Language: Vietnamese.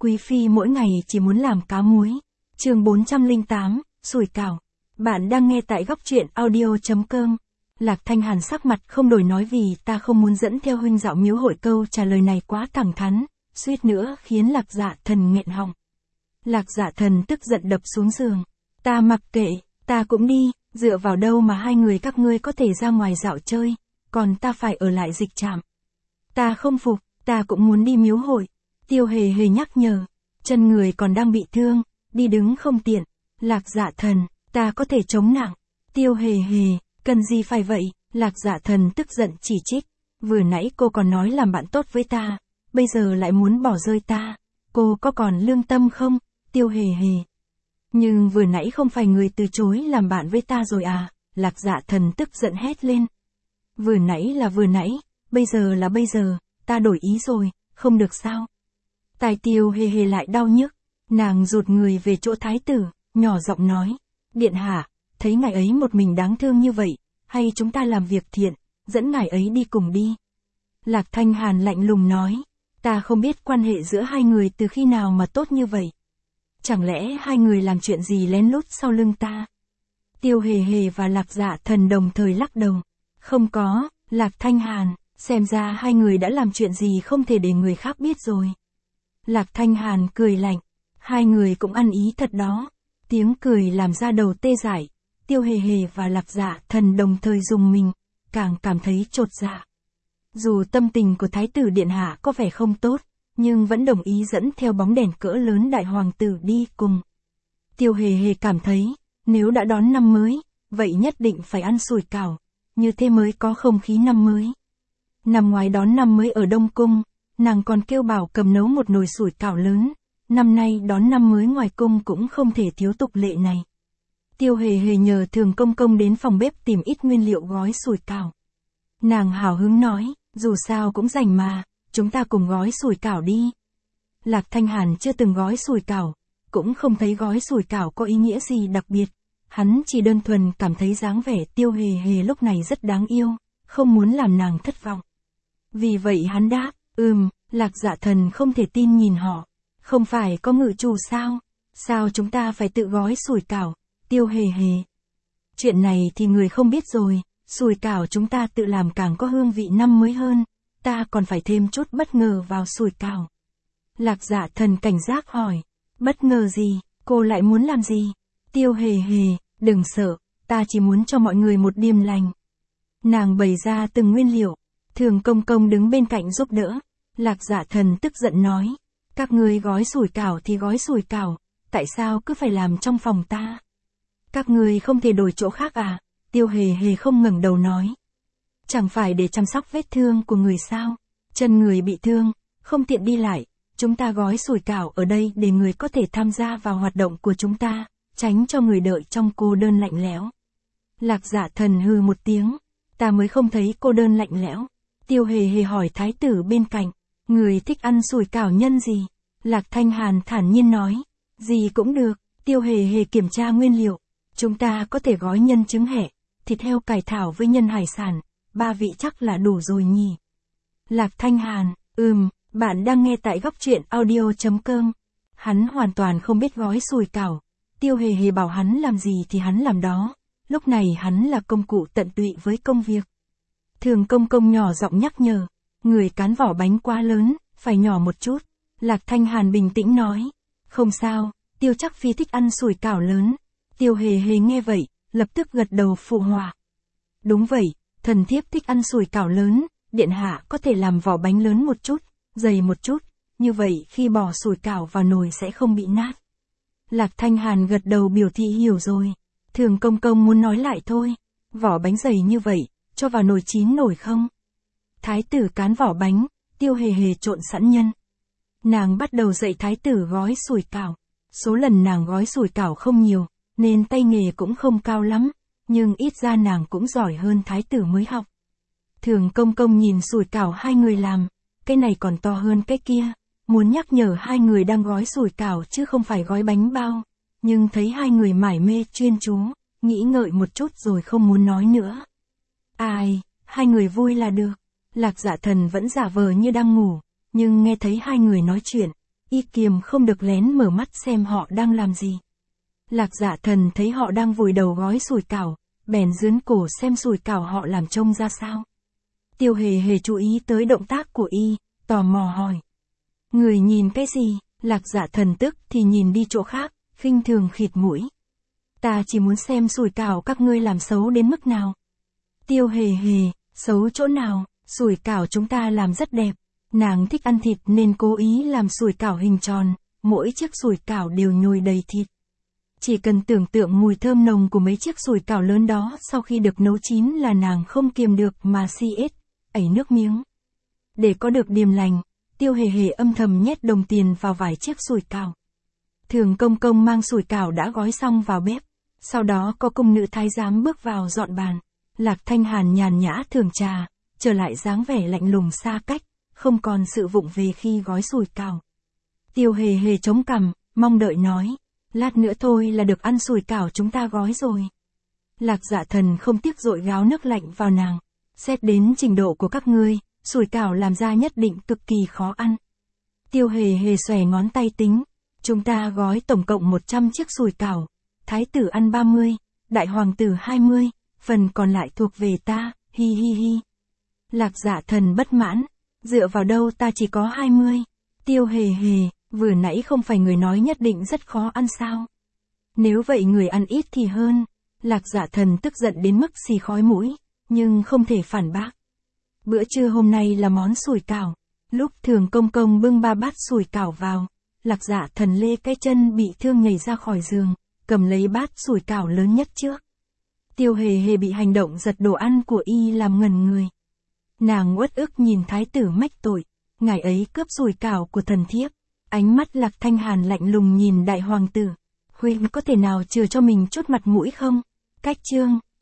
Quý phi mỗi ngày chỉ muốn làm cá muối. Chương 408, sủi cảo. Bạn đang nghe tại góc truyện audio.com. Lạc Thanh Hàn sắc mặt không đổi nói vì ta không muốn dẫn theo huynh dạo miếu hội, câu trả lời này quá thẳng thắn, suýt nữa khiến Lạc Dạ Thần nghẹn họng. Lạc Dạ Thần tức giận đập xuống giường. Ta mặc kệ, ta cũng đi, dựa vào đâu mà hai người các ngươi có thể ra ngoài dạo chơi, còn ta phải ở lại dịch trạm. Ta không phục, ta cũng muốn đi miếu hội. Tiêu Hề Hề nhắc nhở, chân người còn đang bị thương, đi đứng không tiện. Lạc Dạ Thần, ta có thể chống nặng. Tiêu Hề Hề, cần gì phải vậy? Lạc Dạ Thần tức giận chỉ trích, vừa nãy cô còn nói làm bạn tốt với ta, bây giờ lại muốn bỏ rơi ta, cô có còn lương tâm không? Tiêu Hề Hề, nhưng vừa nãy không phải người từ chối làm bạn với ta rồi à? Lạc Dạ Thần tức giận hét lên. Vừa nãy là vừa nãy, bây giờ là bây giờ, ta đổi ý rồi, không được sao? Tai Tiêu Hề Hề lại đau nhức, nàng rụt người về chỗ thái tử, nhỏ giọng nói, điện hạ, thấy ngài ấy một mình đáng thương như vậy, hay chúng ta làm việc thiện, dẫn ngài ấy đi cùng đi. Lạc Thanh Hàn lạnh lùng nói, ta không biết quan hệ giữa hai người từ khi nào mà tốt như vậy. Chẳng lẽ hai người làm chuyện gì lén lút sau lưng ta? Tiêu Hề Hề và Lạc Dạ Thần đồng thời lắc đầu. Không có, Lạc Thanh Hàn, xem ra hai người đã làm chuyện gì không thể để người khác biết rồi. Lạc Thanh Hàn cười lạnh, hai người cũng ăn ý thật đó. Tiếng cười làm ra đầu tê dại. Tiêu Hề Hề và Lạc Dạ Thần đồng thời rùng mình, càng cảm thấy chột dạ. Dù tâm tình của Thái tử Điện Hạ có vẻ không tốt, nhưng vẫn đồng ý dẫn theo bóng đèn cỡ lớn đại hoàng tử đi cùng. Tiêu Hề Hề cảm thấy, nếu đã đón năm mới, vậy nhất định phải ăn sủi cảo, như thế mới có không khí năm mới. Năm ngoái đón năm mới ở Đông Cung, nàng còn kêu bảo cầm nấu một nồi sủi cảo lớn, năm nay đón năm mới ngoài cung cũng không thể thiếu tục lệ này. Tiêu Hề Hề nhờ Thường Công Công đến phòng bếp tìm ít nguyên liệu gói sủi cảo. Nàng hào hứng nói, dù sao cũng rảnh mà, chúng ta cùng gói sủi cảo đi. Lạc Thanh Hàn chưa từng gói sủi cảo, cũng không thấy gói sủi cảo có ý nghĩa gì đặc biệt. Hắn chỉ đơn thuần cảm thấy dáng vẻ Tiêu Hề Hề lúc này rất đáng yêu, không muốn làm nàng thất vọng. Vì vậy hắn đáp, Lạc Dạ Thần không thể tin nhìn họ. Không phải có ngự chủ sao? Sao chúng ta phải tự gói sủi cảo? Tiêu Hề Hề, chuyện này thì người không biết rồi, sủi cảo chúng ta tự làm càng có hương vị năm mới hơn, ta còn phải thêm chút bất ngờ vào sủi cảo. Lạc Dạ Thần cảnh giác hỏi, bất ngờ gì, cô lại muốn làm gì? Tiêu Hề Hề, đừng sợ, ta chỉ muốn cho mọi người một điềm lành. Nàng bày ra từng nguyên liệu, Thường Công Công đứng bên cạnh giúp đỡ. Lạc Dạ Thần tức giận nói, các ngươi gói sủi cảo thì gói sủi cảo, tại sao cứ phải làm trong phòng ta? Các ngươi không thể đổi chỗ khác à? Tiêu Hề Hề không ngẩng đầu nói. Chẳng phải để chăm sóc vết thương của người sao? Chân người bị thương, không tiện đi lại, chúng ta gói sủi cảo ở đây để người có thể tham gia vào hoạt động của chúng ta, tránh cho người đợi trong cô đơn lạnh lẽo. Lạc Dạ Thần hừ một tiếng, ta mới không thấy cô đơn lạnh lẽo. Tiêu Hề Hề hỏi thái tử bên cạnh, người thích ăn sủi cảo nhân gì? Lạc Thanh Hàn thản nhiên nói, gì cũng được. Tiêu Hề Hề kiểm tra nguyên liệu, chúng ta có thể gói nhân trứng hẹ, thịt heo cải thảo với nhân hải sản, 3 vị chắc là đủ rồi nhỉ. Lạc Thanh Hàn, bạn đang nghe tại góc truyện audio.com. Hắn hoàn toàn không biết gói sủi cảo. Tiêu Hề Hề bảo hắn làm gì thì hắn làm đó, lúc này hắn là công cụ tận tụy với công việc. Thường Công Công nhỏ giọng nhắc nhở, người cán vỏ bánh quá lớn, phải nhỏ một chút. Lạc Thanh Hàn bình tĩnh nói, không sao, Tiêu Chắc Phi thích ăn sủi cảo lớn. Tiêu Hề Hề nghe vậy, lập tức gật đầu phụ họa. Đúng vậy, thần thiếp thích ăn sủi cảo lớn, điện hạ có thể làm vỏ bánh lớn một chút, dày một chút, như vậy khi bỏ sủi cảo vào nồi sẽ không bị nát. Lạc Thanh Hàn gật đầu biểu thị hiểu rồi. Thường Công Công muốn nói lại thôi, vỏ bánh dày như vậy, cho vào nồi chín nổi không? Thái tử cán vỏ bánh, Tiêu Hề Hề trộn sẵn nhân. Nàng bắt đầu dạy thái tử gói sủi cảo. Số lần nàng gói sủi cảo không nhiều, nên tay nghề cũng không cao lắm, nhưng ít ra nàng cũng giỏi hơn thái tử mới học. Thường Công Công nhìn sủi cảo hai người làm, cái này còn to hơn cái kia, muốn nhắc nhở hai người đang gói sủi cảo chứ không phải gói bánh bao, nhưng thấy hai người mải mê chuyên chú, nghĩ ngợi một chút rồi không muốn nói nữa. Ai, hai người vui là được. Lạc Dạ Thần vẫn giả vờ như đang ngủ, nhưng nghe thấy hai người nói chuyện, y kiềm không được lén mở mắt xem họ đang làm gì. Lạc Dạ Thần thấy họ đang vùi đầu gói sủi cảo, bèn dướn cổ xem sủi cảo họ làm trông ra sao. Tiêu Hề Hề chú ý tới động tác của y, tò mò hỏi. Người nhìn cái gì? Lạc Dạ Thần tức thì nhìn đi chỗ khác, khinh thường khịt mũi. Ta chỉ muốn xem sủi cảo các ngươi làm xấu đến mức nào. Tiêu Hề Hề, xấu chỗ nào? Sủi cảo chúng ta làm rất đẹp. Nàng thích ăn thịt nên cố ý làm sủi cảo hình tròn, mỗi chiếc sủi cảo đều nhồi đầy thịt. Chỉ cần tưởng tượng mùi thơm nồng của mấy chiếc sủi cảo lớn đó sau khi được nấu chín là nàng không kiềm được mà ẩy nước miếng. Để có được điềm lành, Tiêu Hề Hề âm thầm nhét đồng tiền vào vài chiếc sủi cảo. Thường Công Công mang sủi cảo đã gói xong vào bếp, sau đó có cung nữ thái giám bước vào dọn bàn. Lạc Thanh Hàn nhàn nhã thưởng trà, trở lại dáng vẻ lạnh lùng xa cách, không còn sự vụng về khi gói sủi cảo. Tiêu Hề Hề chống cằm, mong đợi nói, lát nữa thôi là được ăn sủi cảo chúng ta gói rồi. Lạc Dạ Thần không tiếc dội gáo nước lạnh vào nàng, xét đến trình độ của các ngươi, sủi cảo làm ra nhất định cực kỳ khó ăn. Tiêu Hề Hề xòe ngón tay tính, chúng ta gói tổng cộng 100 chiếc sủi cảo, thái tử ăn 30, đại hoàng tử 20, phần còn lại thuộc về ta, hi hi hi. Lạc Dạ Thần bất mãn, dựa vào đâu ta chỉ có 20. Tiêu Hề Hề, vừa nãy không phải người nói nhất định rất khó ăn sao? Nếu vậy người ăn ít thì hơn. Lạc Dạ Thần tức giận đến mức xì khói mũi, nhưng không thể phản bác. Bữa trưa hôm nay là món sủi cảo. Lúc Thường Công Công bưng 3 bát sủi cảo vào, Lạc Dạ Thần lê cái chân bị thương nhảy ra khỏi giường, cầm lấy bát sủi cảo lớn nhất trước. Tiêu Hề Hề bị hành động giật đồ ăn của y làm ngẩn người. Nàng uất ức nhìn thái tử mách tội, ngài ấy cướp sủi cảo của thần thiếp. Ánh mắt Lạc Thanh Hàn lạnh lùng nhìn đại hoàng tử. Huynh có thể nào chừa cho mình chút mặt mũi không? Cách chương